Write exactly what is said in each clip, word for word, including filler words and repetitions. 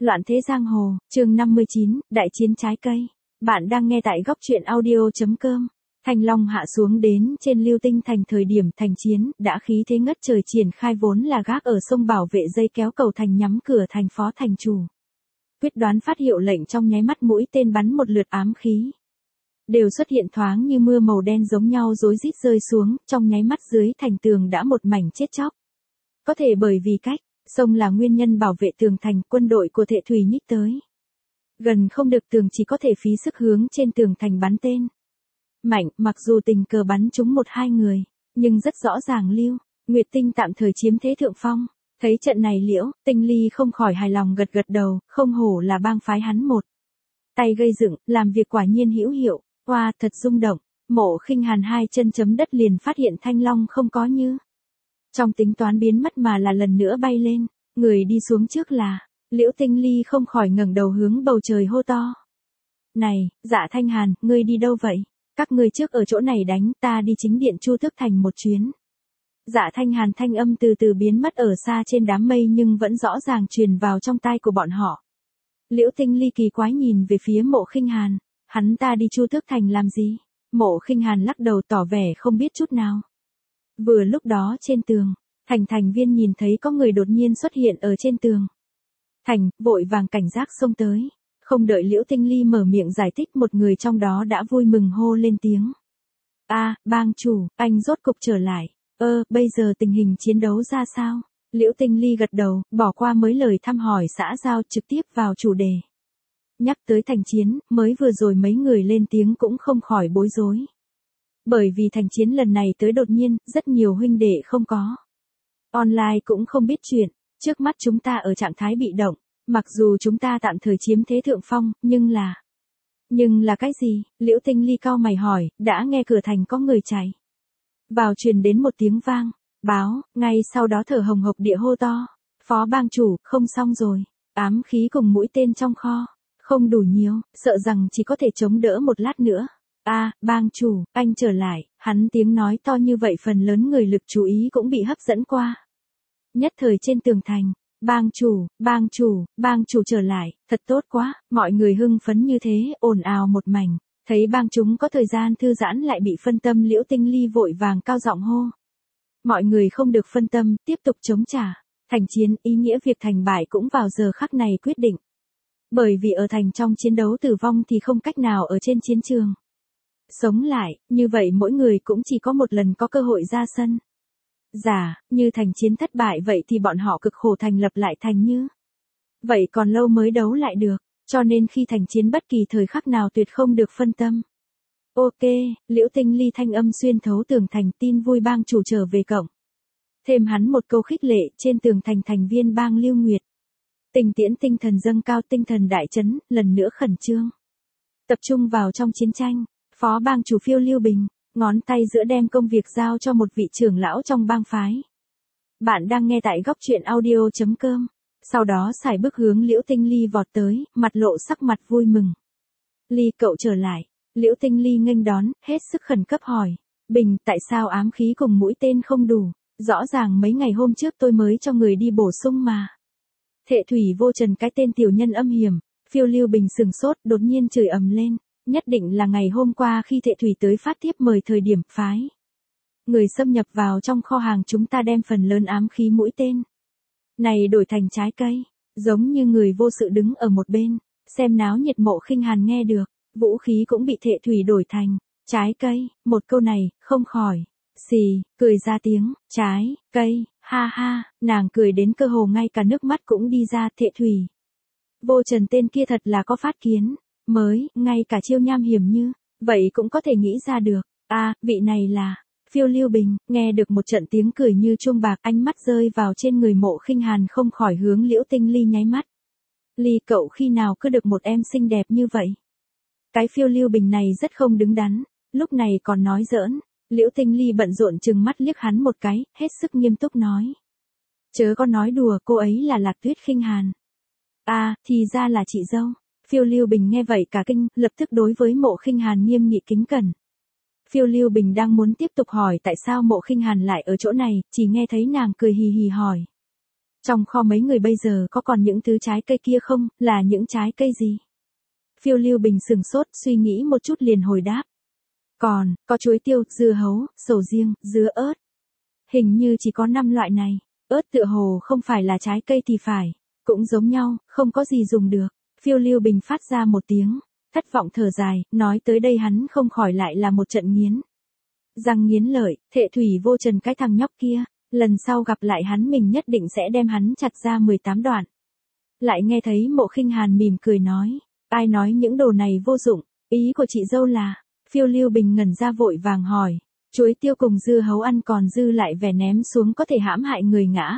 Loạn thế giang hồ, chương năm mươi chín, đại chiến trái cây. Bạn đang nghe tại góc truyện audio chấm com. Thanh Long hạ xuống đến trên Lưu Tinh thành thời điểm thành chiến, đã khí thế ngất trời triển khai vốn là gác ở sông bảo vệ dây kéo cầu thành nhắm cửa thành phó thành chủ. Quyết đoán phát hiệu lệnh trong nháy mắt mũi tên bắn một lượt ám khí. Đều xuất hiện thoáng như mưa màu đen giống nhau rối rít rơi xuống, trong nháy mắt dưới thành tường đã một mảnh chết chóc. Có thể bởi vì cách sông là nguyên nhân bảo vệ tường thành, quân đội của Thệ Thủy nhích tới. Gần không được tường chỉ có thể phí sức hướng trên tường thành bắn tên. Mạnh, mặc dù tình cờ bắn trúng một hai người, nhưng rất rõ ràng Lưu Nguyệt Tinh tạm thời chiếm thế thượng phong. Thấy trận này Liễu Tinh Ly không khỏi hài lòng gật gật đầu, không hổ là bang phái hắn một tay gây dựng, làm việc quả nhiên hữu hiệu. Hoa, thật rung động. Mộ Khinh Hàn hai chân chấm đất liền phát hiện Thanh Long không có như trong tính toán biến mất mà là lần nữa bay lên, người đi xuống trước là, Liễu Tinh Ly không khỏi ngẩng đầu hướng bầu trời hô to. Này, Dạ Thanh Hàn, ngươi đi đâu vậy? Các ngươi trước ở chỗ này đánh, ta đi chính điện Chu Tước Thành một chuyến. Dạ Thanh Hàn thanh âm từ từ biến mất ở xa trên đám mây nhưng vẫn rõ ràng truyền vào trong tai của bọn họ. Liễu Tinh Ly kỳ quái nhìn về phía Mộ Khinh Hàn, hắn ta đi Chu Tước Thành làm gì? Mộ Khinh Hàn lắc đầu tỏ vẻ không biết chút nào. Vừa lúc đó trên tường, thành thành viên nhìn thấy có người đột nhiên xuất hiện ở trên tường. Thành, vội vàng cảnh giác xông tới. Không đợi Liễu Tinh Ly mở miệng giải thích, một người trong đó đã vui mừng hô lên tiếng. A, bang chủ, anh rốt cục trở lại. Ơ, bây giờ tình hình chiến đấu ra sao? Liễu Tinh Ly gật đầu, bỏ qua mấy lời thăm hỏi xã giao trực tiếp vào chủ đề. Nhắc tới thành chiến, mới vừa rồi mấy người lên tiếng cũng không khỏi bối rối. Bởi vì thành chiến lần này tới đột nhiên, rất nhiều huynh đệ không có. Online cũng không biết chuyện, trước mắt chúng ta ở trạng thái bị động, mặc dù chúng ta tạm thời chiếm thế thượng phong, nhưng là... Nhưng là cái gì? Liễu Tinh Ly cau mày hỏi, đã nghe cửa thành có người chạy. Vào truyền đến một tiếng vang, báo, ngay sau đó thở hồng hộc địa hô to. Phó bang chủ, không xong rồi, ám khí cùng mũi tên trong kho, không đủ nhiều, sợ rằng chỉ có thể chống đỡ một lát nữa. A, à, bang chủ, anh trở lại, hắn tiếng nói to như vậy phần lớn người lực chú ý cũng bị hấp dẫn qua. Nhất thời trên tường thành, bang chủ, bang chủ, bang chủ trở lại, thật tốt quá, mọi người hưng phấn như thế, ồn ào một mảnh, thấy bang chúng có thời gian thư giãn lại bị phân tâm. Liễu Tinh Ly vội vàng cao giọng hô. Mọi người không được phân tâm, tiếp tục chống trả, thành chiến, ý nghĩa việc thành bại cũng vào giờ khắc này quyết định. Bởi vì ở thành trong chiến đấu tử vong thì không cách nào ở trên chiến trường sống lại, như vậy mỗi người cũng chỉ có một lần có cơ hội ra sân. Giả, như thành chiến thất bại vậy thì bọn họ cực khổ thành lập lại thành như. Vậy còn lâu mới đấu lại được, cho nên khi thành chiến bất kỳ thời khắc nào tuyệt không được phân tâm. Ok, Liễu Tinh Ly thanh âm xuyên thấu tường thành, tin vui bang chủ trở về cổng. Thêm hắn một câu khích lệ, trên tường thành thành viên bang Lưu Nguyệt. Tình tiễn tinh thần dâng cao, tinh thần đại chấn, lần nữa khẩn trương. Tập trung vào trong chiến tranh. Phó bang chủ Phiêu Lưu Bình, ngón tay giữa đem công việc giao cho một vị trưởng lão trong bang phái. Bạn đang nghe tại góc truyện audio chấm com. Sau đó xài bước hướng Liễu Tinh Ly vọt tới, mặt lộ sắc mặt vui mừng. Ly cậu trở lại. Liễu Tinh Ly nghênh đón, hết sức khẩn cấp hỏi. Bình, tại sao ám khí cùng mũi tên không đủ? Rõ ràng mấy ngày hôm trước tôi mới cho người đi bổ sung mà. Thệ Thủy Vô Trần, cái tên tiểu nhân âm hiểm. Phiêu Lưu Bình sừng sốt, đột nhiên chửi ầm lên. Nhất định là ngày hôm qua khi Thệ Thủy tới phát tiếp mời thời điểm phái người xâm nhập vào trong kho hàng chúng ta đem phần lớn ám khí mũi tên này đổi thành trái cây, giống như người vô sự đứng ở một bên, xem náo nhiệt. Mộ Khinh Hàn nghe được, vũ khí cũng bị Thệ Thủy đổi thành trái cây, một câu này, không khỏi xì, cười ra tiếng, trái cây, ha ha, nàng cười đến cơ hồ ngay cả nước mắt cũng đi ra. Thệ Thủy Vô Trần tên kia thật là có phát kiến mới, ngay cả chiêu nham hiểm như vậy cũng có thể nghĩ ra được. A, à, vị này là Phiêu Lưu Bình. Nghe được một trận tiếng cười như chuông bạc, ánh mắt rơi vào trên người Mộ Khinh Hàn không khỏi hướng Liễu Tinh Ly nháy mắt. Ly cậu khi nào cứ được một em xinh đẹp như vậy? Cái Phiêu Lưu Bình này rất không đứng đắn, lúc này còn nói giỡn. Liễu Tinh Ly bận rộn trừng mắt liếc hắn một cái, hết sức nghiêm túc nói. Chớ có nói đùa, cô ấy là Lạc Tuyết Khinh Hàn. A, à, thì ra là chị dâu. Phiêu Lưu Bình nghe vậy cả kinh, lập tức đối với Mộ Khinh Hàn nghiêm nghị kính cẩn. Phiêu Lưu Bình đang muốn tiếp tục hỏi tại sao Mộ Khinh Hàn lại ở chỗ này, chỉ nghe thấy nàng cười hì hì hỏi. Trong kho mấy người bây giờ có còn những thứ trái cây kia không, là những trái cây gì? Phiêu Lưu Bình sừng sốt, suy nghĩ một chút liền hồi đáp. Còn, có chuối tiêu, dưa hấu, sầu riêng, dứa ớt. Hình như chỉ có năm loại này. Ớt tựa hồ không phải là trái cây thì phải. Cũng giống nhau, không có gì dùng được. Phiêu Lưu Bình phát ra một tiếng, thất vọng thở dài, nói tới đây hắn không khỏi lại là một trận nghiến. Răng nghiến lợi, Thệ Thủy Vô Trần cái thằng nhóc kia, lần sau gặp lại hắn mình nhất định sẽ đem hắn chặt ra mười tám đoạn. Lại nghe thấy Mộ Khinh Hàn mỉm cười nói, ai nói những đồ này vô dụng, ý của chị dâu là, Phiêu Lưu Bình ngẩn ra vội vàng hỏi, chuối tiêu cùng dưa hấu ăn còn dư lại vẻ ném xuống có thể hãm hại người ngã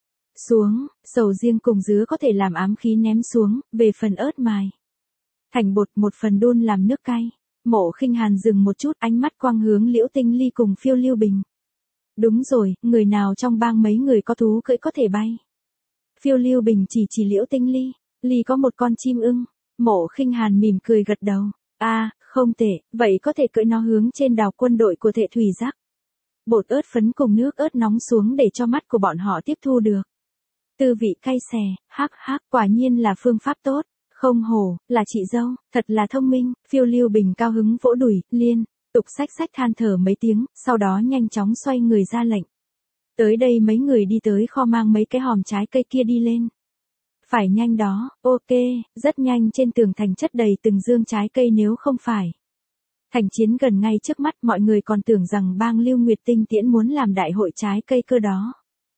xuống, sầu riêng cùng dứa có thể làm ám khí ném xuống, về phần ớt mài thành bột, một phần đun làm nước cay. Mộ Khinh Hàn dừng một chút, ánh mắt quang hướng Liễu Tinh Ly cùng Phiêu Lưu Bình. Đúng rồi, người nào trong bang mấy người có thú cưỡi có thể bay? Phiêu Lưu Bình chỉ chỉ Liễu Tinh Ly, Ly có một con chim ưng. Mộ Khinh Hàn mỉm cười gật đầu, a, à, không tệ, vậy có thể cưỡi nó hướng trên đào quân đội của Thệ Thủy Giác. Bột ớt phấn cùng nước ớt nóng xuống để cho mắt của bọn họ tiếp thu được. Tư vị cay xè, hắc hắc, quả nhiên là phương pháp tốt. Không hổ, là chị dâu, thật là thông minh. Phiêu Lưu Bình cao hứng vỗ đùi, liên tục xách xách than thở mấy tiếng, sau đó nhanh chóng xoay người ra lệnh. Tới đây mấy người đi tới kho mang mấy cái hòm trái cây kia đi lên. Phải nhanh đó, ok, rất nhanh trên tường thành chất đầy từng dương trái cây nếu không phải. Thành chiến gần ngay trước mắt, mọi người còn tưởng rằng bang Lưu Nguyệt Tinh Tiễn muốn làm đại hội trái cây cơ đó.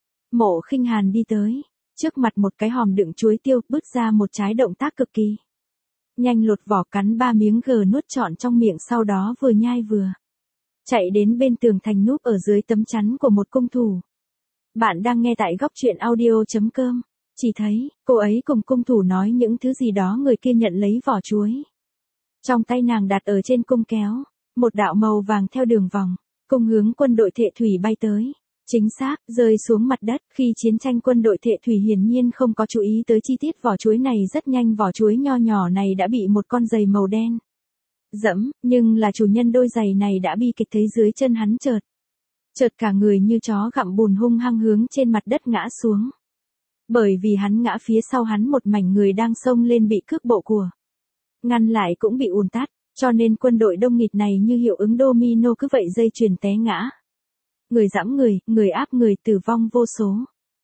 Mộ Khinh Hàn đi tới. Trước mặt một cái hòm đựng chuối tiêu, bứt ra một trái, động tác cực kỳ nhanh, lột vỏ cắn ba miếng gờ nuốt trọn trong miệng, sau đó vừa nhai vừa chạy đến bên tường thành núp ở dưới tấm chắn của một cung thủ. Bạn đang nghe tại góc truyện audio chấm com. Chỉ thấy, cô ấy cùng cung thủ nói những thứ gì đó, người kia nhận lấy vỏ chuối. Trong tay nàng đặt ở trên cung kéo, một đạo màu vàng theo đường vòng, cung hướng quân đội Thệ Thủy bay tới. Chính xác, rơi xuống mặt đất. Khi chiến tranh quân đội Thệ Thủy hiển nhiên không có chú ý tới chi tiết vỏ chuối này, rất nhanh vỏ chuối nho nhỏ này đã bị một con giày màu đen dẫm, nhưng là chủ nhân đôi giày này đã bi kịch thấy dưới chân hắn chợt. Chợt cả người như chó gặm bùn hung hăng hướng trên mặt đất ngã xuống. Bởi vì hắn ngã, phía sau hắn một mảnh người đang xông lên bị cước bộ của ngăn lại cũng bị ùn tát, cho nên quân đội đông nghịt này như hiệu ứng domino cứ vậy dây chuyền té ngã. Người giẫm người, người áp người, tử vong vô số.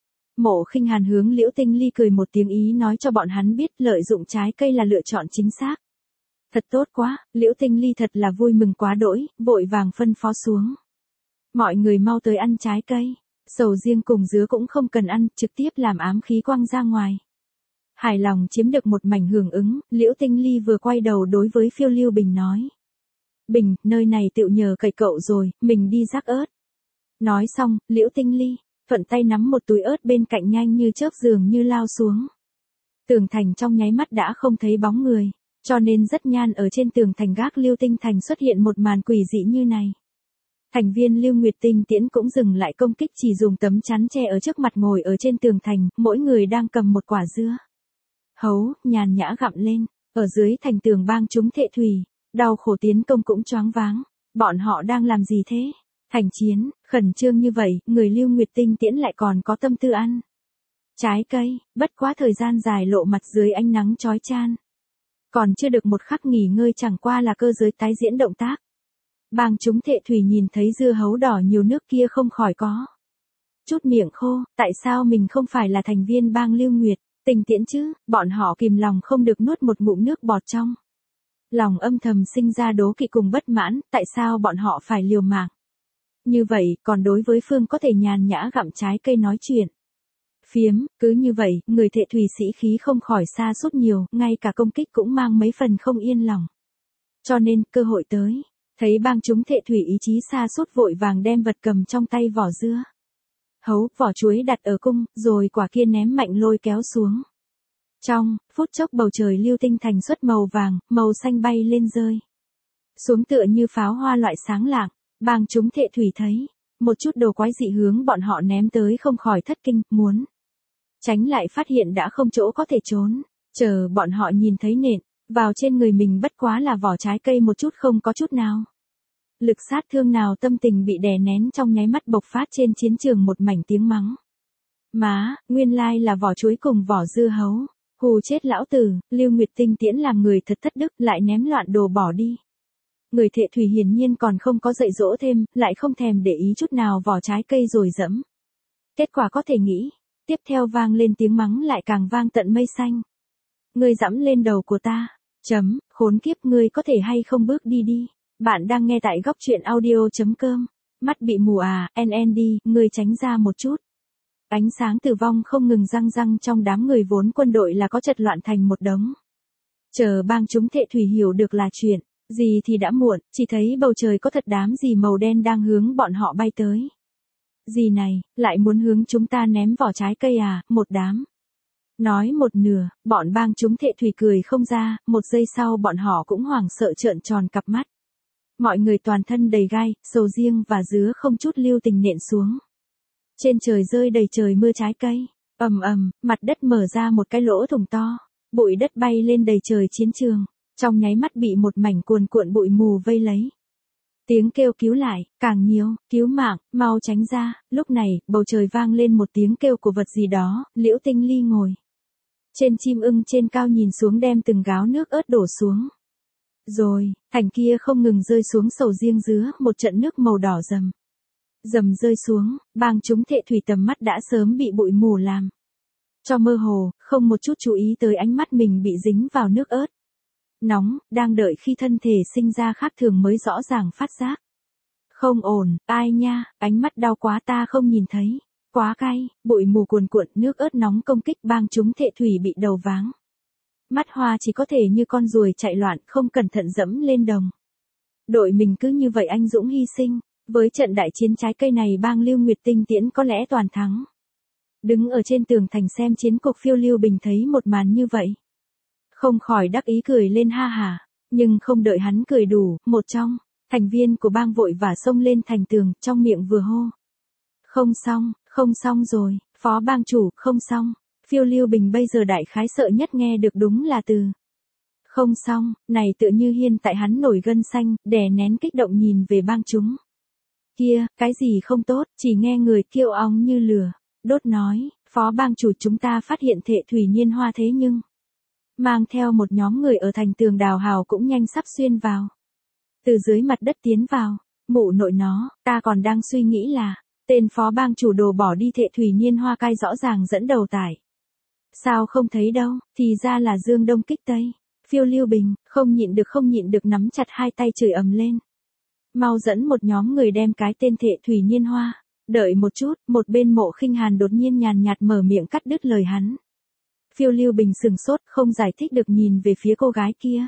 Mộ Khinh Hàn hướng Liễu Tinh Ly cười một tiếng, ý nói cho bọn hắn biết lợi dụng trái cây là lựa chọn chính xác. Thật tốt quá, Liễu Tinh Ly thật là vui mừng quá đỗi, vội vàng phân phó xuống. Mọi người mau tới ăn trái cây, sầu riêng cùng dứa cũng không cần ăn, trực tiếp làm ám khí quăng ra ngoài. Hài lòng chiếm được một mảnh hưởng ứng, Liễu Tinh Ly vừa quay đầu đối với Phiêu Lưu Bình nói. Bình, nơi này tựu nhờ cậy cậu rồi, mình đi rắc ớt. Nói xong, Liễu Tinh Ly thuận tay nắm một túi ớt bên cạnh, nhanh như chớp dường như lao xuống. Tường thành trong nháy mắt đã không thấy bóng người, cho nên rất nhan ở trên tường thành gác Lưu Tinh Thành xuất hiện một màn quỷ dị như này. Thành viên Lưu Nguyệt Tinh Tiễn cũng dừng lại công kích, chỉ dùng tấm chắn che ở trước mặt, ngồi ở trên tường thành, mỗi người đang cầm một quả dưa hấu, nhàn nhã gặm lên. Ở dưới thành tường bang chúng Thệ Thủy, đau khổ tiến công cũng choáng váng. Bọn họ đang làm gì thế? Thành chiến, khẩn trương như vậy, người Lưu Nguyệt Tinh Tiễn lại còn có tâm tư ăn trái cây, bất quá thời gian dài lộ mặt dưới ánh nắng chói chang. Còn chưa được một khắc nghỉ ngơi, chẳng qua là cơ giới tái diễn động tác. Bang chúng Thệ Thủy nhìn thấy dưa hấu đỏ nhiều nước kia không khỏi có chút miệng khô, tại sao mình không phải là thành viên bang Lưu Nguyệt Tinh Tiễn chứ? Bọn họ kìm lòng không được nuốt một ngụm nước bọt, trong lòng âm thầm sinh ra đố kỵ cùng bất mãn, tại sao bọn họ phải liều mạng như vậy, còn đối với phương có thể nhàn nhã gặm trái cây nói chuyện phiếm. Cứ như vậy, người Thệ Thủy sĩ khí không khỏi sa sút nhiều, ngay cả công kích cũng mang mấy phần không yên lòng. Cho nên, cơ hội tới, thấy bang chúng Thệ Thủy ý chí sa sút, vội vàng đem vật cầm trong tay vỏ dưa hấu, vỏ chuối đặt ở cung, rồi quả kia ném mạnh lôi kéo xuống. Trong phút chốc bầu trời Lưu Tinh Thành xuất màu vàng, màu xanh bay lên rơi xuống tựa như pháo hoa loại sáng lạng. Bang chúng Thệ Thủy thấy một chút đồ quái dị hướng bọn họ ném tới, không khỏi thất kinh, muốn tránh lại phát hiện đã không chỗ có thể trốn. Chờ bọn họ nhìn thấy nện vào trên người mình bất quá là vỏ trái cây, một chút không có chút nào lực sát thương nào, tâm tình bị đè nén trong nháy mắt bộc phát trên chiến trường một mảnh tiếng mắng Má, nguyên lai là vỏ chuối cùng vỏ dưa hấu. Hù chết lão tử, Lưu Nguyệt Tinh Tiễn làm người thật thất đức, lại ném loạn đồ bỏ đi. Người Thệ Thủy hiển nhiên còn không có dạy dỗ thêm, lại không thèm để ý chút nào vỏ trái cây rồi dẫm. Kết quả có thể nghĩ, tiếp theo vang lên tiếng mắng lại càng vang tận mây xanh. Ngươi dẫm lên đầu của ta, chấm, khốn kiếp, ngươi có thể hay không bước đi đi. Bạn đang nghe tại góc truyện audio.com. Mắt bị mù à, en en đi, ngươi tránh ra một chút. Ánh sáng tử vong không ngừng răng răng trong đám người vốn quân đội là có chật loạn thành một đống. Chờ bang chúng Thệ Thủy hiểu được là chuyện, gì thì đã muộn, chỉ thấy bầu trời có thật đám gì màu đen đang hướng bọn họ bay tới. Gì này, lại muốn hướng chúng ta ném vỏ trái cây à, một đám. Nói một nửa, bọn bang chúng Thệ Thủy cười không ra, một giây sau bọn họ cũng hoảng sợ trợn tròn cặp mắt. Mọi người toàn thân đầy gai, sầu riêng và dứa không chút lưu tình nện xuống. Trên trời rơi đầy trời mưa trái cây, ầm ầm, mặt đất mở ra một cái lỗ thủng to, bụi đất bay lên đầy trời chiến trường, trong nháy mắt bị một mảnh cuồn cuộn bụi mù vây lấy. Tiếng kêu cứu lại, càng nhiều, cứu mạng, mau tránh ra, lúc này, bầu trời vang lên một tiếng kêu của vật gì đó, Liễu Tinh Ly ngồi trên chim ưng trên cao nhìn xuống đem từng gáo nước ớt đổ xuống. Rồi, thành kia không ngừng rơi xuống sầu riêng dứa, một trận nước màu đỏ rầm. Rầm rơi xuống, bang chúng Thệ Thủy tầm mắt đã sớm bị bụi mù làm cho mơ hồ, không một chút chú ý tới ánh mắt mình bị dính vào nước ớt. Nóng, đang đợi khi thân thể sinh ra khác thường mới rõ ràng phát giác. Không ổn, ai nha, ánh mắt đau quá ta không nhìn thấy. Quá cay, bụi mù cuồn cuộn, nước ớt nóng công kích bang chúng Thệ Thủy bị đầu váng. Mắt hoa chỉ có thể như con ruồi chạy loạn, không cẩn thận dẫm lên đồng. Đội mình cứ như vậy anh dũng hy sinh, với trận đại chiến trái cây này bang Lưu Nguyệt Tinh Tiễn có lẽ toàn thắng. Đứng ở trên tường thành xem chiến cục Phiêu Lưu Bình thấy một màn như vậy, không khỏi đắc ý cười lên ha hả, nhưng không đợi hắn cười đủ, một trong thành viên của bang vội vã xông lên thành tường, trong miệng vừa hô. Không xong, không xong rồi, phó bang chủ, không xong. Phiêu Lưu Bình bây giờ đại khái sợ nhất nghe được đúng là từ không xong, này tự như hiên tại hắn nổi gân xanh, đè nén kích động nhìn về bang chúng. Kia, cái gì không tốt, chỉ nghe người kêu ong như lửa, đốt nói, phó bang chủ chúng ta phát hiện Thệ Thủy Niên Hoa thế nhưng mang theo một nhóm người ở thành tường đào hào cũng nhanh sắp xuyên vào. Từ dưới mặt đất tiến vào, mụ nội nó, ta còn đang suy nghĩ là, tên phó bang chủ đồ bỏ đi Thệ Thủy Niên Hoa cai rõ ràng dẫn đầu tải. Sao không thấy đâu, thì ra là Dương Đông kích Tây. Phiêu Lưu Bình, không nhịn được không nhịn được nắm chặt hai tay chửi ầm lên. Mau dẫn một nhóm người đem cái tên Thệ Thủy Niên Hoa. Đợi một chút, một bên Mộ Khinh Hàn đột nhiên nhàn nhạt mở miệng cắt đứt lời hắn. Phiêu Lưu Bình sừng sốt, không giải thích được nhìn về phía cô gái kia.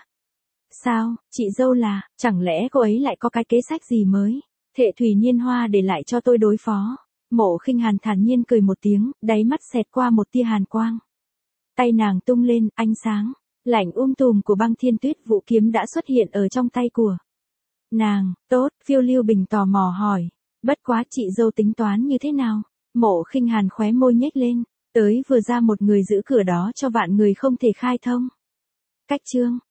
Sao, chị dâu là, chẳng lẽ cô ấy lại có cái kế sách gì mới? Thệ Thủy Niên Hoa để lại cho tôi đối phó. Mộ Khinh Hàn thản nhiên cười một tiếng, đáy mắt xẹt qua một tia hàn quang. Tay nàng tung lên, ánh sáng lạnh um tùm của băng thiên tuyết vũ kiếm đã xuất hiện ở trong tay của nàng. Tốt, Phiêu Lưu Bình tò mò hỏi. Bất quá chị dâu tính toán như thế nào? Mộ Khinh Hàn khóe môi nhếch lên. Tới vừa ra một người giữ cửa đó cho vạn người không thể khai thông. Cách chương,